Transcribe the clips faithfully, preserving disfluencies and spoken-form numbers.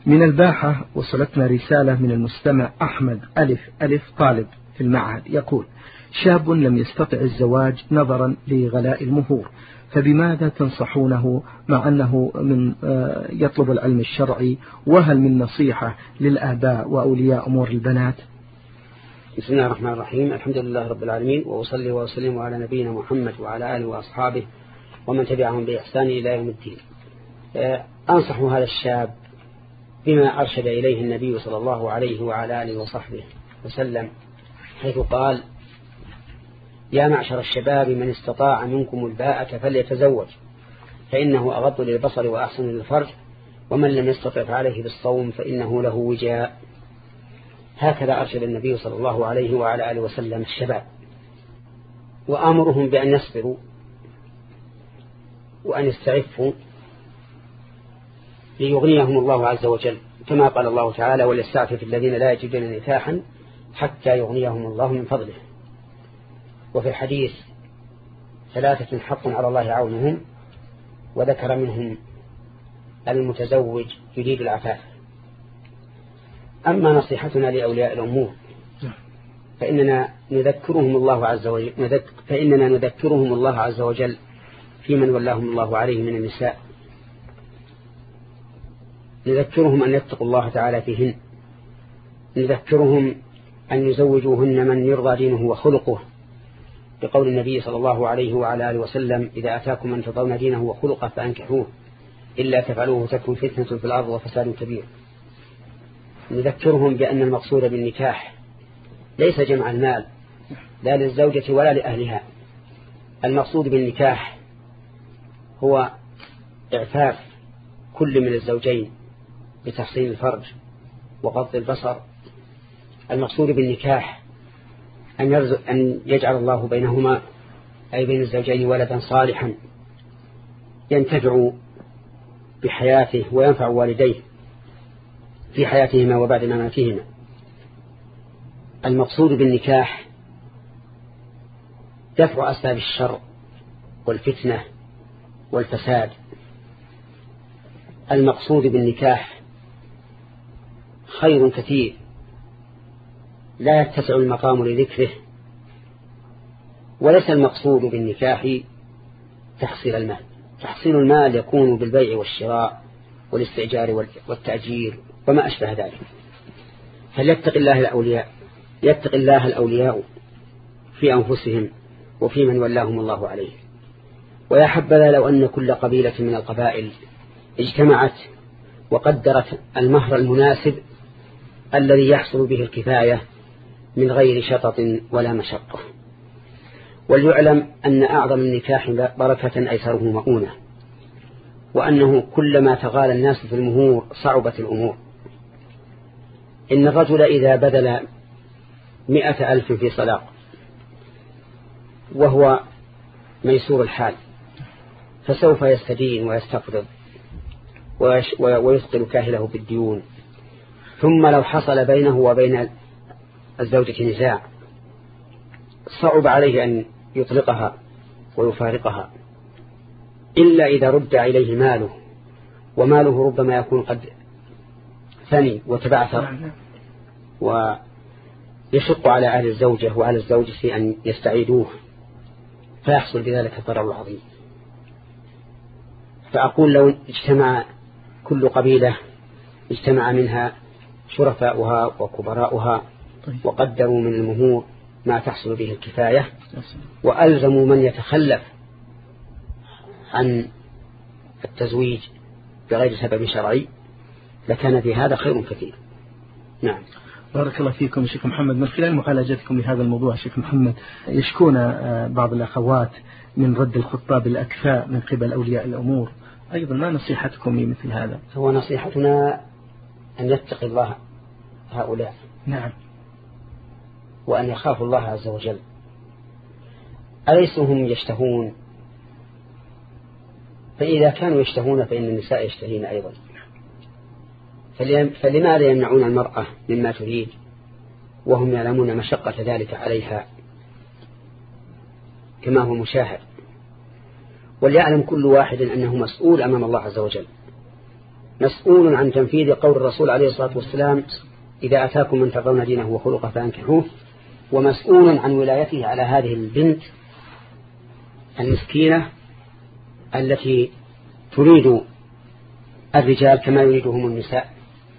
من الباحة وصلتنا رسالة من المستمع أحمد ألف ألف طالب في المعهد، يقول: شاب لم يستطع الزواج نظرا لغلاء المهور، فبماذا تنصحونه مع أنه من يطلب العلم الشرعي؟ وهل من نصيحة للآباء وأولياء أمور البنات؟ بسم الله الرحمن الرحيم. الحمد لله رب العالمين، وأصلي وأسلم على نبينا محمد وعلى آله وأصحابه ومن تبعهم بإحسان إلى يوم الدين. أنصح هذا الشاب بما أرشد إليه النبي صلى الله عليه وعلى آله وصحبه وسلم، حيث قال: يا معشر الشباب من استطاع منكم الباءة فليتزوج فإنه أغض للبصر وأحسن للفرج، ومن لم يستطع فعليه بالصوم فإنه له وجاء. هكذا أرشد النبي صلى الله عليه وعلى آله وسلم الشباب، وآمرهم بأن يصبروا وأن يستعفوا ليغنيهم الله عز وجل، كما قال الله تعالى: وليستعفف الذين لا يجدون نكاحا حتى يغنيهم الله من فضله. وفي الحديث: ثلاثة حق على الله عونهم، وذكر منهم المتزوج يريد العفاف. أما نصيحتنا لأولياء الأمور فإننا نذكرهم الله عز وجل فإننا نذكرهم الله عز وجل في من ولاهم الله عليه من النساء، نذكرهم أن يتقوا الله تعالى فيهن، نذكرهم أن يزوجوهن من يرضى دينه وخلقه، بقول النبي صلى الله عليه وعلى آله وسلم: إذا أتاكم من ترضون دينه وخلقه فأنكحوه، إلا تفعلوه تكن فتنة في الأرض وفساد كبير. نذكرهم بأن المقصود بالنكاح ليس جمع المال لا للزوجة ولا لأهلها، المقصود بالنكاح هو إعفاف كل من الزوجين بتحصين الفرج وغض البصر. المقصود بالنكاح أن, يرزق أن يجعل الله بينهما أي بين الزوجين ولدا صالحا ينتفع بحياته وينفع والديه في حياتهما وبعد مماتهما. المقصود بالنكاح دفع أسباب الشر والفتنة والفساد. المقصود بالنكاح خير كثير لا يتسع المقام لذكره، وليس المقصود بالنكاح تحصيل المال. تحصيل المال يكون بالبيع والشراء والاستئجار والتأجير وما أشبه ذلك. فليتق الله الأولياء يتق الله الأولياء في أنفسهم وفي من ولاهم الله عليه. ويا حبذا لو أن كل قبيلة من القبائل اجتمعت وقدرت المهر المناسب الذي يحصل به الكفاية من غير شطط ولا مشقة. وليعلم أن أعظم النكاح بركة أيسره مؤونة، وأنه كلما تغالى الناس في المهور صعبت الأمور. إن الرجل إذا بذل مئة ألف في صلاق وهو ميسور الحال فسوف يستدين ويستقرض ويثقل كاهله بالديون، ثم لو حصل بينه وبين الزوجة نزاع صعب عليه أن يطلقها ويفارقها إلا إذا رد إليه ماله، وماله ربما يكون قد ثني وتبعثر، ويشق على أهل الزوجة وعلى الزوجة أن يستعيدوه، فيحصل بذلك الضرر العظيم. فأقول لو اجتمع كل قبيلة اجتمع منها شرفاؤها وكبراؤها وقدروا من المهور ما تحصل به الكفاية، وألزموا من يتخلف عن التزويج بغير سبب شرعي، لكان في هذا خير كثير. نعم. بارك الله فيكم شيخ محمد. من خلال معالجتكم لهذا الموضوع شيخ محمد، يشكون بعض الأخوات من رد الخطاب الأكفاء من قبل أولياء الأمور، أيضا ما نصيحتكم لمثل هذا؟ هو نصيحتنا أن يتقي الله هؤلاء. نعم. وأن يخافوا الله عز وجل. أليسوا هم يشتهون؟ فإذا كانوا يشتهون فإن النساء يشتهين أيضا، فلماذا يمنعون المرأة مما تريد وهم يعلمون مشقة ذلك عليها كما هو مشاهد؟ وليعلم كل واحد أنه مسؤول أمام الله عز وجل، مسؤول عن تنفيذ قول الرسول عليه الصلاة والسلام إذا أتاكم من ترضون دينه وخلقه فأنكحوه، ومسؤول عن ولايته على هذه البنت المسكينة التي تريد الرجال كما يريدهم النساء.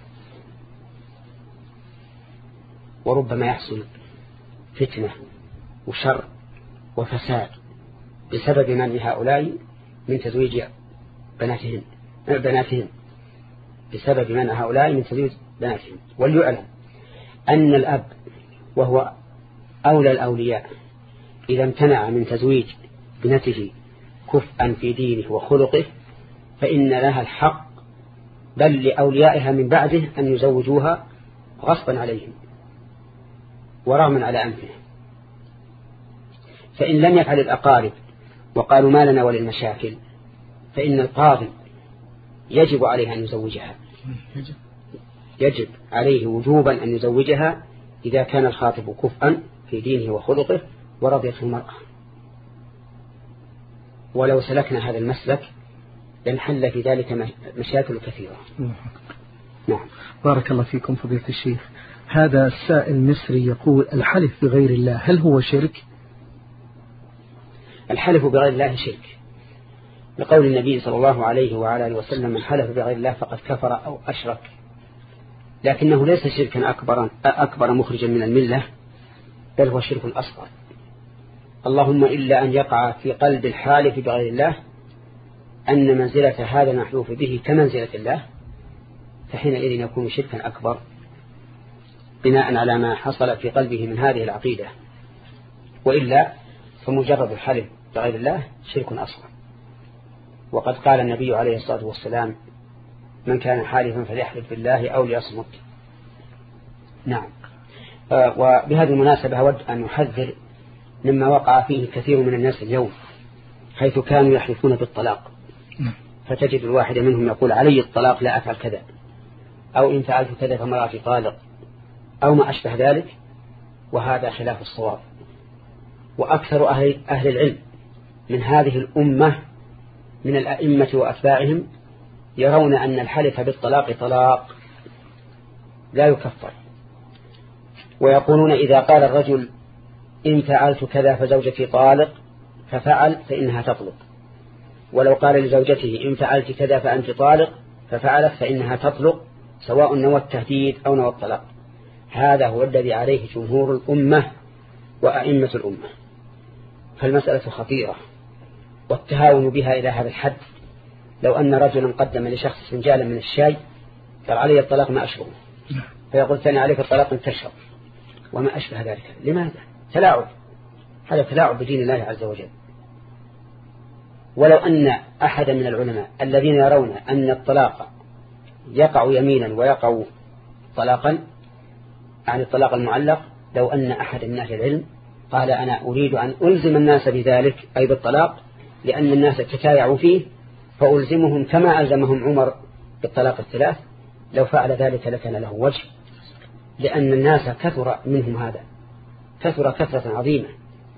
وربما يحصل فتنة وشر وفساد بسبب من هؤلاء من تزويج بناتهم بناتهم بسبب من هؤلاء من تزويج بناتهم. وليعلم أن الأب وهو أولى الأولياء إذا امتنع من تزويج ابنته كفءا في دينه وخلقه فإن لها الحق بل لأوليائها من بعده أن يزوجوها غصبا عليهم ورغما على أنفه. فإن لم يفعل الأقارب وقالوا ما لنا وللمشاكل فإن القاضي يجب عليه أن يزوجها، يجب عليه وجوبا أن يزوجها إذا كان الخاطب كفءا في دينه وخلقه ورضيته المرأة. ولو سلكنا هذا المسلك لنحل في ذلك مشاكل كثيرة. نعم. بارك الله فيكم فضيلة الشيخ. هذا السائل مصري يقول الحلف بغير الله هل هو شرك؟ الحلف بغير الله شرك لقول النبي صلى الله عليه وعلى آله وسلم من حلف بغير الله فقد كفر أو أشرك، لكنه ليس شركا أكبر, أكبر مخرجا من الملة، بل هو شرك أصغر. اللهم إلا أن يقع في قلب الحالف بغير الله أن منزلة هذا المحلوف به كمنزلة الله، فحينئذ يكون شركا أكبر بناء على ما حصل في قلبه من هذه العقيدة. وإلا فمجرد الحلف بغير الله شرك أصغر. وقد قال النبي عليه الصلاة والسلام من كان حالفا فليحلف بالله أو ليصمت. نعم. وبهذه المناسبة أود أن نحذر مما وقع فيه كثير من الناس اليوم، حيث كانوا يحلفون بالطلاق، فتجد الواحد منهم يقول علي الطلاق لا أفعل كذا، أو إن فعلت كذا فمرأتي طالق، أو ما أشبه ذلك، وهذا خلاف الصواب. وأكثر أهل, أهل العلم من هذه الأمة من الأئمة وأتباعهم يرون أن الحلف بالطلاق طلاق لا يكفر، ويقولون إذا قال الرجل إن فعلت كذا فزوجتي طالق ففعل فإنها تطلق، ولو قال لزوجته إن فعلت كذا فأنت طالق ففعلت فإنها تطلق، سواء نوى التهديد أو نوى الطلاق. هذا هو الذي عليه جمهور الأمة وأئمة الأمة. فالمسألة خطيرة، والتهاون بها إلى هذا الحد. لو أن رجلا قدم لشخص فنجالا من الشاي قال علي الطلاق ما أشربه، فيقول ثاني عليك الطلاق أن تشرب، وما أشبه ذلك. لماذا؟ تلاعب، هذا تلاعب بدين الله عز وجل. ولو أن أحد من العلماء الذين يرون أن الطلاق يقع يمينا ويقع طلاقا عن الطلاق المعلق، لو أن أحد من أهل العلم قال أنا أريد أن ألزم الناس بذلك أي بالطلاق لأن الناس تتايعوا فيه فألزمهم كما ألزمهم عمر بالطلاق الثلاث، لو فعل ذلك لكان له وجه، لأن الناس كثر منهم هذا، كثر كثرة عظيمة.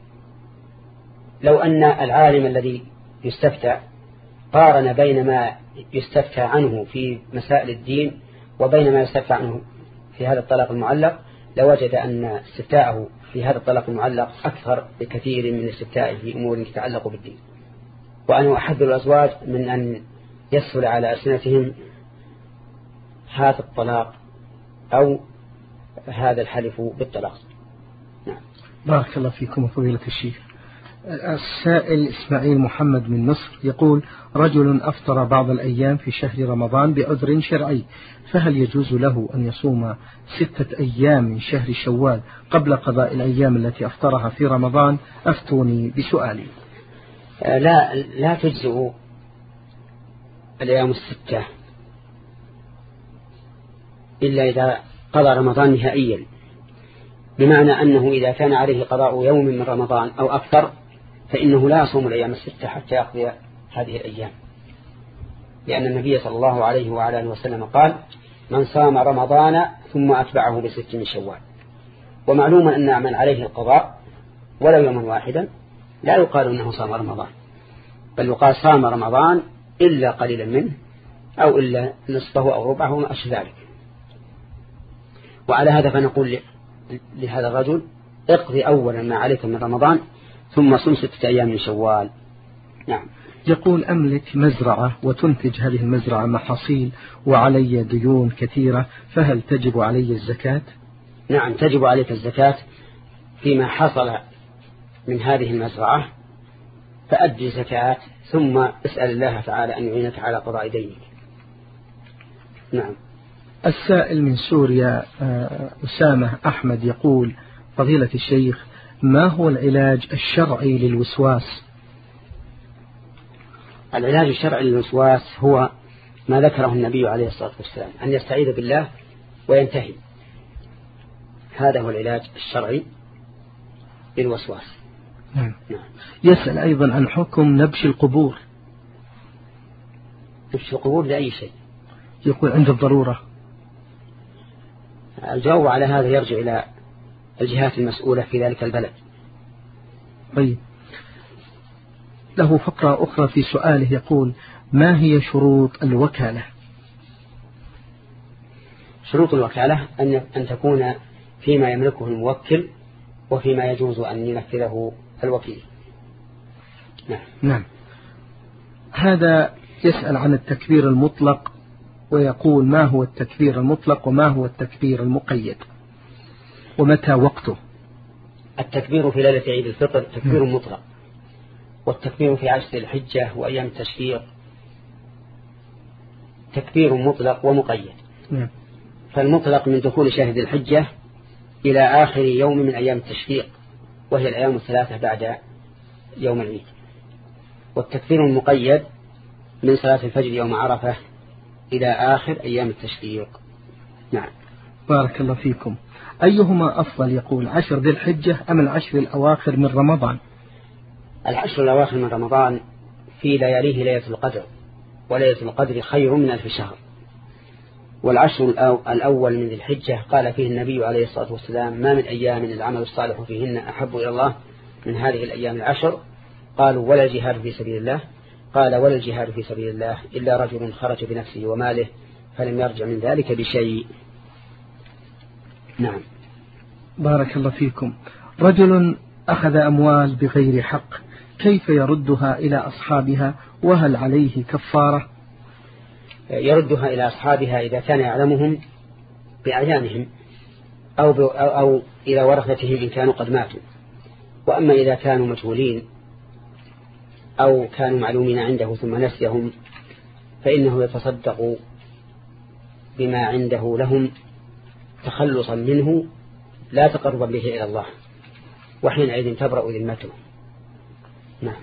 لو أن العالم الذي يستفتى قارن بين ما يستفتى عنه في مسائل الدين وبين ما يستفتى عنه في هذا الطلاق المعلق، لوجد أن استفتاءه في هذا الطلاق المعلق أكثر بكثير من استفتائه في أمور تتعلق بالدين. وأنا أحذر الأزواج من أن يسهل على ألسنتهم هذا الطلاق أو هذا الحلف بالطلاق. نعم. بارك الله فيكم فضيلة الشيخ. السائل إسماعيل محمد من مصر يقول رجل أفطر بعض الأيام في شهر رمضان بعذر شرعي، فهل يجوز له أن يصوم ستة أيام من شهر شوال قبل قضاء الأيام التي أفطرها في رمضان؟ أفتوني بسؤالي. لا لا تجزئ الأيام الستة إلا إذا قضى رمضان نهائيا، بمعنى أنه إذا كان عليه قضاء يوم من رمضان أو أكثر فإنه لا يصوم الأيام الستة حتى يقضي هذه الأيام، لأن النبي صلى الله عليه وعلى آله وسلم قال من صام رمضان ثم أتبعه بست من شوال. ومعلوم أن من عليه القضاء ولو يوما واحدا لا يقال أنه صام رمضان، بل يقال صام رمضان إلا قليلا منه أو إلا نصفه أو ربعه وما أشبه ذلك. وعلى هذا فنقول لهذا الرجل اقضي أولا ما عليك من رمضان ثم صم ستة أيام من شوال. نعم. يقول أملك مزرعة وتنتج هذه المزرعة محاصيل وعلي ديون كثيرة، فهل تجب علي الزكاة؟ نعم تجب عليك الزكاة فيما حصل من هذه المزرعة، فأدي زكاة ثم اسأل الله تعالى أن يعينك على قضاء دينك. نعم. السائل من سوريا أسامة أحمد يقول فضيلة الشيخ ما هو العلاج الشرعي للوسواس؟ العلاج الشرعي للوسواس هو ما ذكره النبي عليه الصلاة والسلام، أن يستعيذ بالله وينتهي. هذا هو العلاج الشرعي للوسواس. نعم. نعم. يسأل أيضا عن حكم نبش القبور. نبش القبور لأي شيء؟ يقول عند الضرورة. الجواب على هذا يرجع إلى الجهات المسؤولة في ذلك البلد. طيب. له فقرة أخرى في سؤاله يقول ما هي شروط الوكالة؟ شروط الوكالة أن أن تكون فيما يملكه الموكل وفيما يجوز أن ينفذه الوكيل. نعم. نعم. هذا يسأل عن التكبير المطلق ويقول ما هو التكبير المطلق وما هو التكبير المقيد ومتى وقته؟ التكبير في ليلة عيد الفطر تكبير مطلق، والتكبير في عشر الحجة وأيام التشريق تكبير مطلق ومقيد. نعم. فالمطلق من دخول شهر الحجة إلى آخر يوم من أيام التشريق وهي الأيام الثلاثة بعد يوم العيد، والتكبير المقيد من صلاة الفجر يوم عرفة إلى آخر أيام التشريق. نعم. بارك الله فيكم. أيهما أفضل يقول عشر ذي الحجة أم العشر الأواخر من رمضان؟ العشر الأواخر من رمضان في لياليه ليلة القدر، وليلة القدر خير من ألف شهر. والعشر الأول من ذي الحجة قال فيه النبي عليه الصلاة والسلام ما من أيام العمل الصالح فيهن أحب إلى الله من هذه الأيام العشر. قالوا ولا الجهاد في سبيل الله؟ قال ولا الجهاد في سبيل الله إلا رجل خرج بنفسه وماله فلم يرجع من ذلك بشيء. نعم. بارك الله فيكم. رجل أخذ أموال بغير حق كيف يردها إلى أصحابها وهل عليه كفارة؟ يردها إلى أصحابها إذا كان يعلمهم بأعيانهم أو, أو, أو إلى ورثتهم إن كانوا قد ماتوا. وأما إذا كانوا مجهولين أو كانوا معلومين عنده ثم نسيهم فإنه يتصدق بما عنده لهم تخلصا منه لا تقربا به إلى الله، وحينئذ تبرأ ذمته. نعم.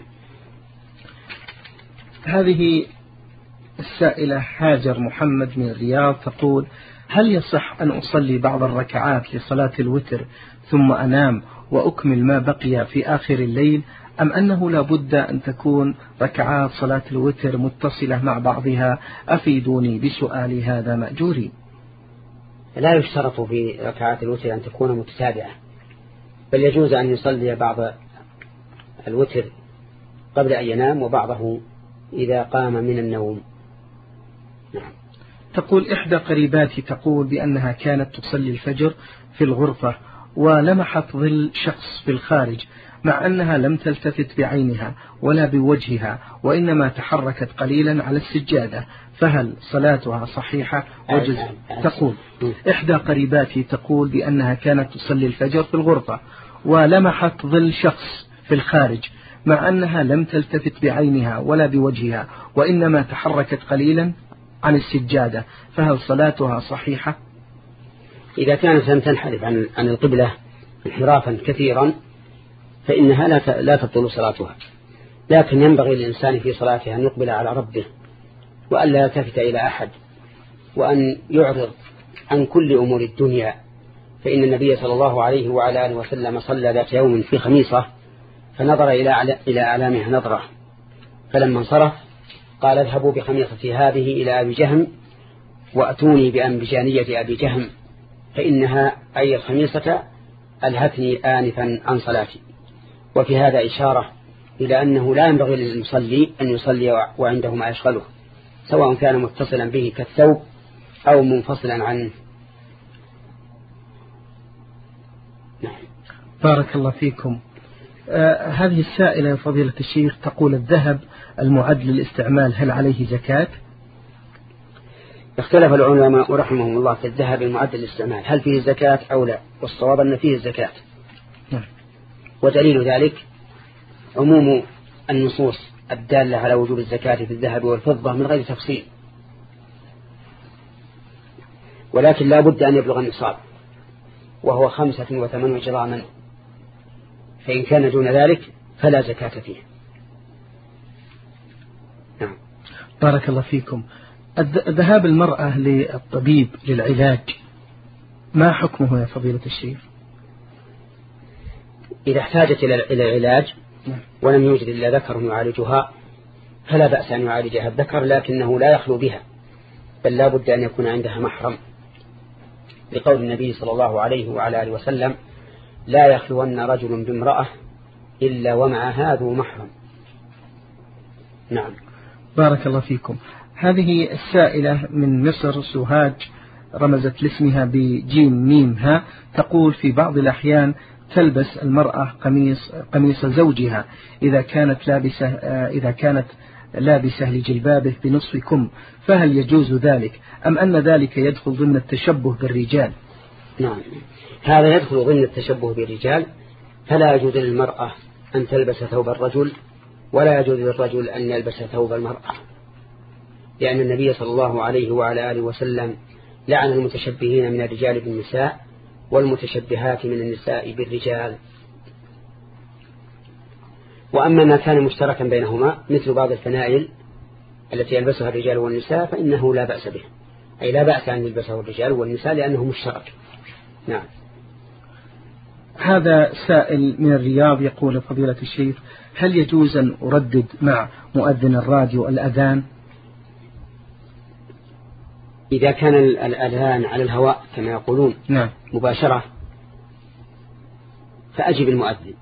هذه السائلة هاجر محمد من الرياض تقول هل يصح أن أصلي بعض الركعات لصلاة الوتر ثم أنام وأكمل ما بقي في آخر الليل، أم أنه لا بد أن تكون ركعات صلاة الوتر متصلة مع بعضها؟ أفيدوني بسؤال هذا مأجوري. لا يشترط في ركعات الوتر أن تكون متتابعة، بل يجوز أن يصلي بعض الوتر قبل أن ينام وبعضه إذا قام من النوم. نعم. تقول إحدى قريباتي تقول بأنها كانت تصلي الفجر في الغرفة ولمحت ظل شخص في الخارج مع أنها لم تلتفت بعينها ولا بوجهها وإنما تحركت قليلا على السجادة، فهل صلاتها صحيحة وجز؟ تقول إحدى قريباتي تقول بأنها كانت تصلي الفجر في الغرفة ولمحت ظل شخص في الخارج مع أنها لم تلتفت بعينها ولا بوجهها وإنما تحركت قليلا عن السجادة، فهل صلاتها صحيحة؟ إذا كانت لم تنحرف عن عن القبلة انحرافا كثيرا فإنها لا لا تبطل صلاتها، لكن ينبغي للإنسان في صلاته أن يقبل على ربه وأن لا يلتفت إلى أحد وأن يعرض عن كل أمور الدنيا. فإن النبي صلى الله عليه وعلى آله وسلم صلى ذات يوم في خميصة فنظر إلى إلى أعلامها نظرة، فلما انصرف قال اذهبوا بخميصتي هذه إلى أبي جهم وأتوني بأنبجانية أبي جهم فإنها أي الخميصة ألهتني آنفا عن صلاتي. وفي هذا إشارة إلى أنه لا ينبغي للمصلي أن يصلي وعنده ما يشغله، سواء كان متصلا به كالثوب أو منفصلا عنه. نعم. بارك الله فيكم. آه هذه السائلة يا فضيلة الشيخ تقول الذهب المعد للاستعمال هل عليه زكاة؟ اختلف العلماء رحمهم الله في الذهب المعد للاستعمال هل فيه زكاة أو لا، والصواب أن فيه الزكاة. نعم. ودليل ذلك عموم النصوص الدالة على وجوب الزكاة في الذهب والفضة من غير تفصيل، ولكن لا بد أن يبلغ النصاب وهو خمسة وثمانون جراما، فإن كان دون ذلك فلا زكاة فيه. نعم. بارك الله فيكم. ذهاب المرأة للطبيب للعلاج ما حكمه يا فضيلة الشيخ؟ إذا احتاجت إلى العلاج ولم يوجد إلا ذكر يعالجها فلا بأس أن يعالجها الذكر، لكنه لا يخلو بها، بل لا بد أن يكون عندها محرم، لقول النبي صلى الله عليه وعلى آله وسلم: لا يخلون رجل بامرأة إلا ومعها ذو محرم. نعم. بارك الله فيكم. هذه السائلة من مصر سوهاج رمزت لاسمها بجيم ميم ها، تقول في بعض الأحيان تلبس المرأة قميص قميص زوجها إذا كانت لابسة إذا كانت لابسة لجلبابه بنصف كم، فهل يجوز ذلك أم أن ذلك يدخل ضمن التشبه بالرجال؟ نعم، هذا يدخل ضمن التشبه بالرجال، فلا يجوز للمرأة أن تلبس ثوب الرجل ولا يجوز للرجل أن يلبس ثوب المرأة، لأن النبي صلى الله عليه وعلى آله وسلم لعن المتشبهين من الرجال بالنساء والمتشبهات من النساء بالرجال. وأما ما كان مشتركا بينهما مثل بعض الفنائل التي يلبسها الرجال والنساء فإنه لا بأس به، أي لا بأس أن يلبسه الرجال والنساء لأنه مشترك. نعم. هذا سائل من الرياض يقول: فضيلة الشيخ، هل يجوز أن أردد مع مؤذن الراديو الأذان؟ إذا كان الأذان على الهواء كما يقولون نعم. مباشرة فأجب المؤذن،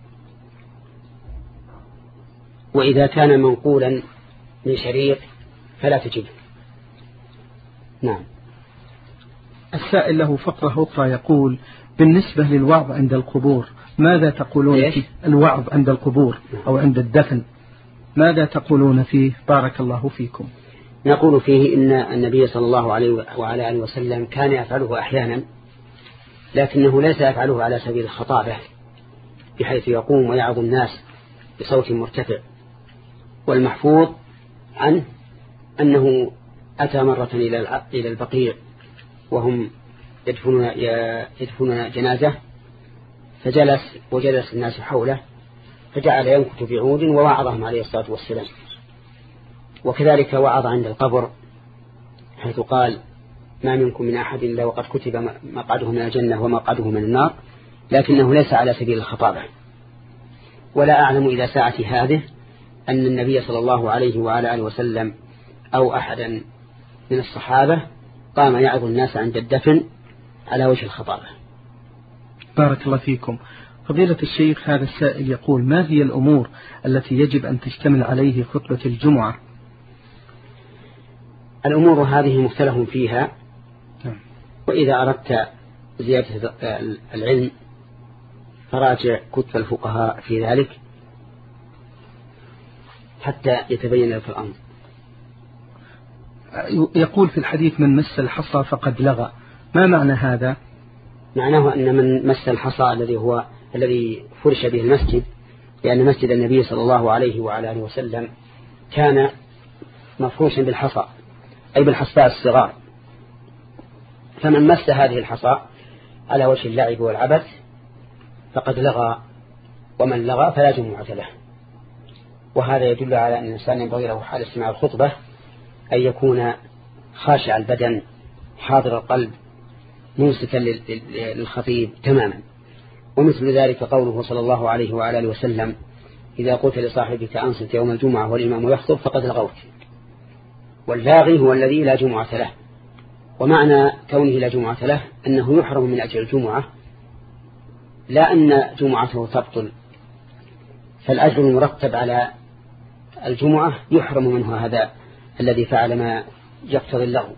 وإذا كان منقولا من شريط فلا تجب. نعم. السائل له فقرة أخرى يقول: بالنسبة للوعظ عند القبور ماذا تقولون فيه؟ الوعظ عند القبور أو عند الدفن ماذا تقولون فيه؟ بارك الله فيكم. نقول فيه إن النبي صلى الله عليه وعلى آله وسلم كان يفعله أحيانا، لكنه ليس يفعله على سبيل الخطابة بحيث يقوم ويعظ الناس بصوت مرتفع، والمحفوظ عنه أنه أتى مرة إلى البقيع وهم يدفنون يدفنون جنازة، فجلس وجلس الناس حوله فجعل ينكت بعود ووعظهم عليه الصلاة والسلام. وكذلك وعظ عند القبر حيث قال: ما منكم من أحد إلا وقد كتب مقعده من الجنة ومقعده من النار، لكنه ليس على سبيل الخطابة. ولا أعلم إلى ساعة هذه أن النبي صلى الله عليه وعلى آله وسلم أو أحدا من الصحابة قام يعظ الناس عند الدفن على وجه الخطابة. بارك الله فيكم. فضيلة الشيخ، هذا السائل يقول: ما هي الأمور التي يجب أن تشتمل عليه خطبة الجمعة؟ الأمور هذه مختلف فيها، وإذا أردت زيادة العلم فراجع كتب الفقهاء في ذلك حتى يتبين لك الأمر. يقول في الحديث: من مس الحصى فقد لغى، ما معنى هذا؟ معناه أن من مس الحصى الذي هو الذي فرش به المسجد، لأن مسجد النبي صلى الله عليه وعلى آله وسلم كان مفروشا بالحصى أي بالحصباء الصغار، فمن مس هذه الحصى على وجه اللعب والعبث فقد لغى، ومن لغى فلا جمعة له. وهذا يدل على أن الإنسان ينبغي له حال استماع الخطبة أن يكون خاشع البدن حاضر القلب منصتا للخطيب تماما. ومثل ذلك قوله صلى الله عليه وعلى آله وسلم: إذا قلت لصاحبك أنصت يوم الجمعة والإمام يخطب فقد لغوت. واللاغي هو الذي لا جمعة له، ومعنى كونه لا جمعة له أنه يحرم من أجل الجمعة، لا أن جمعته تبطل، فالأجر المرتب على الجمعة يحرم منه هذا الذي فعل ما يقتضي اللغو.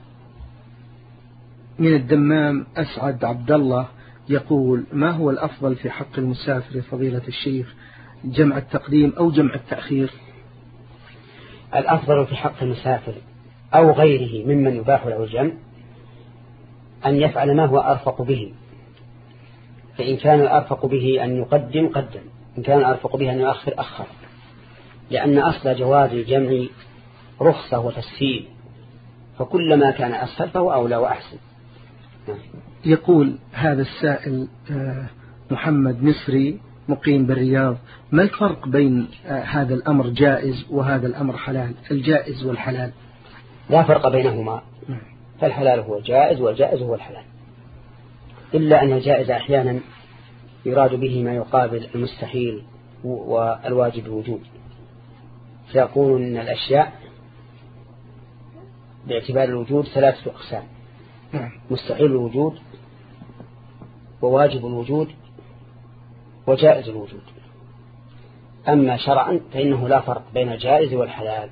من الدمام أسعد عبد الله يقول: ما هو الأفضل في حق المسافر فضيلة الشيخ، جمع التقديم أو جمع التأخير؟ الأفضل في حق المسافر أو غيره ممن يباح له الجمع أن يفعل ما هو أرفق به، فإن كان أرفق به أن يقدم قدم، إن كان أرفق به أن يؤخر أخر، لأن أصل جواز الجمع رخصة وتسهيل، فكلما كان أسهل فهو أولى وأحسن. يقول هذا السائل محمد مصري مقيم بالرياض: ما الفرق بين هذا الأمر جائز وهذا الأمر حلال، الجائز والحلال؟ لا فرق بينهما، فالحلال هو الجائز والجائز هو الحلال، إلا أن الجائز أحيانا يراد به ما يقابل المستحيل والواجب الوجود، فيقول أن الأشياء باعتبار الوجود ثلاثة أقسام: مستحيل الوجود وواجب الوجود وجائز الوجود. أما شرعا فإنه لا فرق بين الجائز والحلال.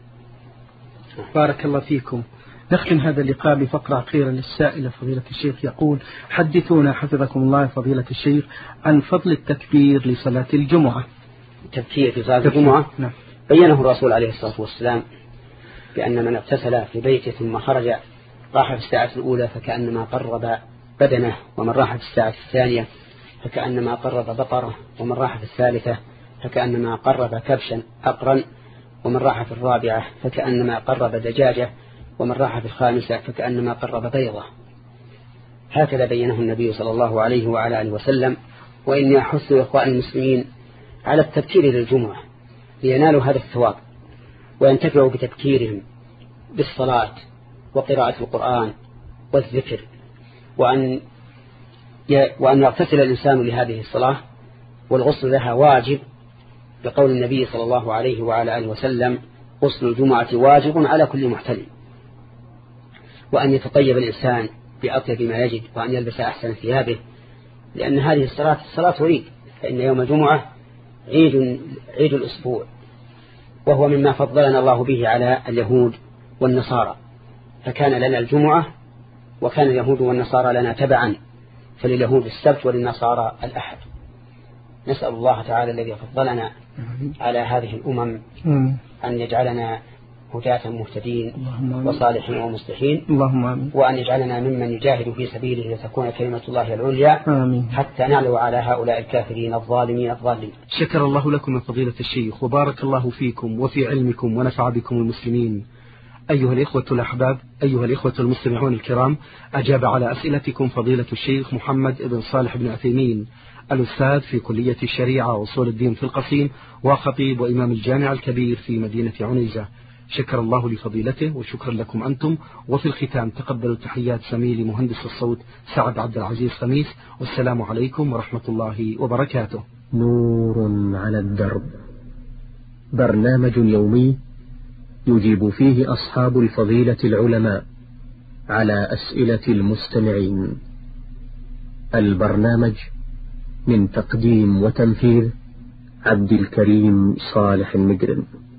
بارك الله فيكم. نختم هذا اللقاء بفقرة أخيرة للسائلة فضيلة الشيخ، يقول: حدثونا حفظكم الله فضيلة الشيخ عن فضل التكبير لصلاة الجمعة. التكبير في صلاة الجمعة نعم. بينه الرسول عليه الصلاة والسلام بأن من اغتسل في بيته ثم خرج راح في الساعة الأولى فكأنما قرب بدنه، ومن راح في الساعة الثانية فكأنما قرب بقرة، ومن راح في الثالثة فكأنما قرب كبشا أقرا، ومن راح في الرابعة فكأنما قرب دجاجة، ومن راح في الخامسة فكأنما قرب بيضة. هكذا بينه النبي صلى الله عليه وعلى آله وسلم. وإني أحث إخوان المسلمين على التبكير للجمعة لينالوا هذا الثواب وينتفعوا بتبكيرهم بالصلاة وقراءة القرآن والذكر، وأن وأن يغتسل الإنسان لهذه الصلاة، والغسل لها واجب بقول النبي صلى الله عليه وعلى آله وسلم: غسل الجمعة واجب على كل محتلم. وأن يتطيب الإنسان بأطيب ما يجد، وأن يلبس أحسن ثيابه، لأن هذه الصلاة الصلاة عيد، فإن يوم الجمعة عيد عيد الأسبوع، وهو مما فضلنا الله به على اليهود والنصارى، فكان لنا الجمعة وكان اليهود والنصارى لنا تبعا، فلليهود السبت وللنصارى الأحد. نسأل الله تعالى الذي فضلنا على هذه الأمم أن يجعلنا هداة مهتدين وصالحين ومصلحين، وأن يجعلنا ممن يجاهد في سبيله لتكون كلمة الله العليا آمين. حتى نعلو على هؤلاء الكافرين الظالمين الضالين. شكر الله لكم يا فضيلة الشيخ، وبارك الله فيكم وفي علمكم ونفع بكم المسلمين. أيها الإخوة الأحباب، أيها الإخوة المستمعون الكرام، أجاب على أسئلتكم فضيلة الشيخ محمد بن صالح بن عثيمين، الأستاذ في كلية الشريعة وأصول الدين في القصيم، وخطيب وإمام الجامع الكبير في مدينة عنيزة. شكر الله لفضيلته وشكرا لكم أنتم. وفي الختام تقبلوا تحيات زميلي مهندس الصوت سعد عبد العزيز خميس، والسلام عليكم ورحمة الله وبركاته. نور على الدرب، برنامج يومي يجيب فيه أصحاب الفضيلة العلماء على أسئلة المستمعين. البرنامج من تقديم وتنفيذ عبد الكريم صالح المجرم.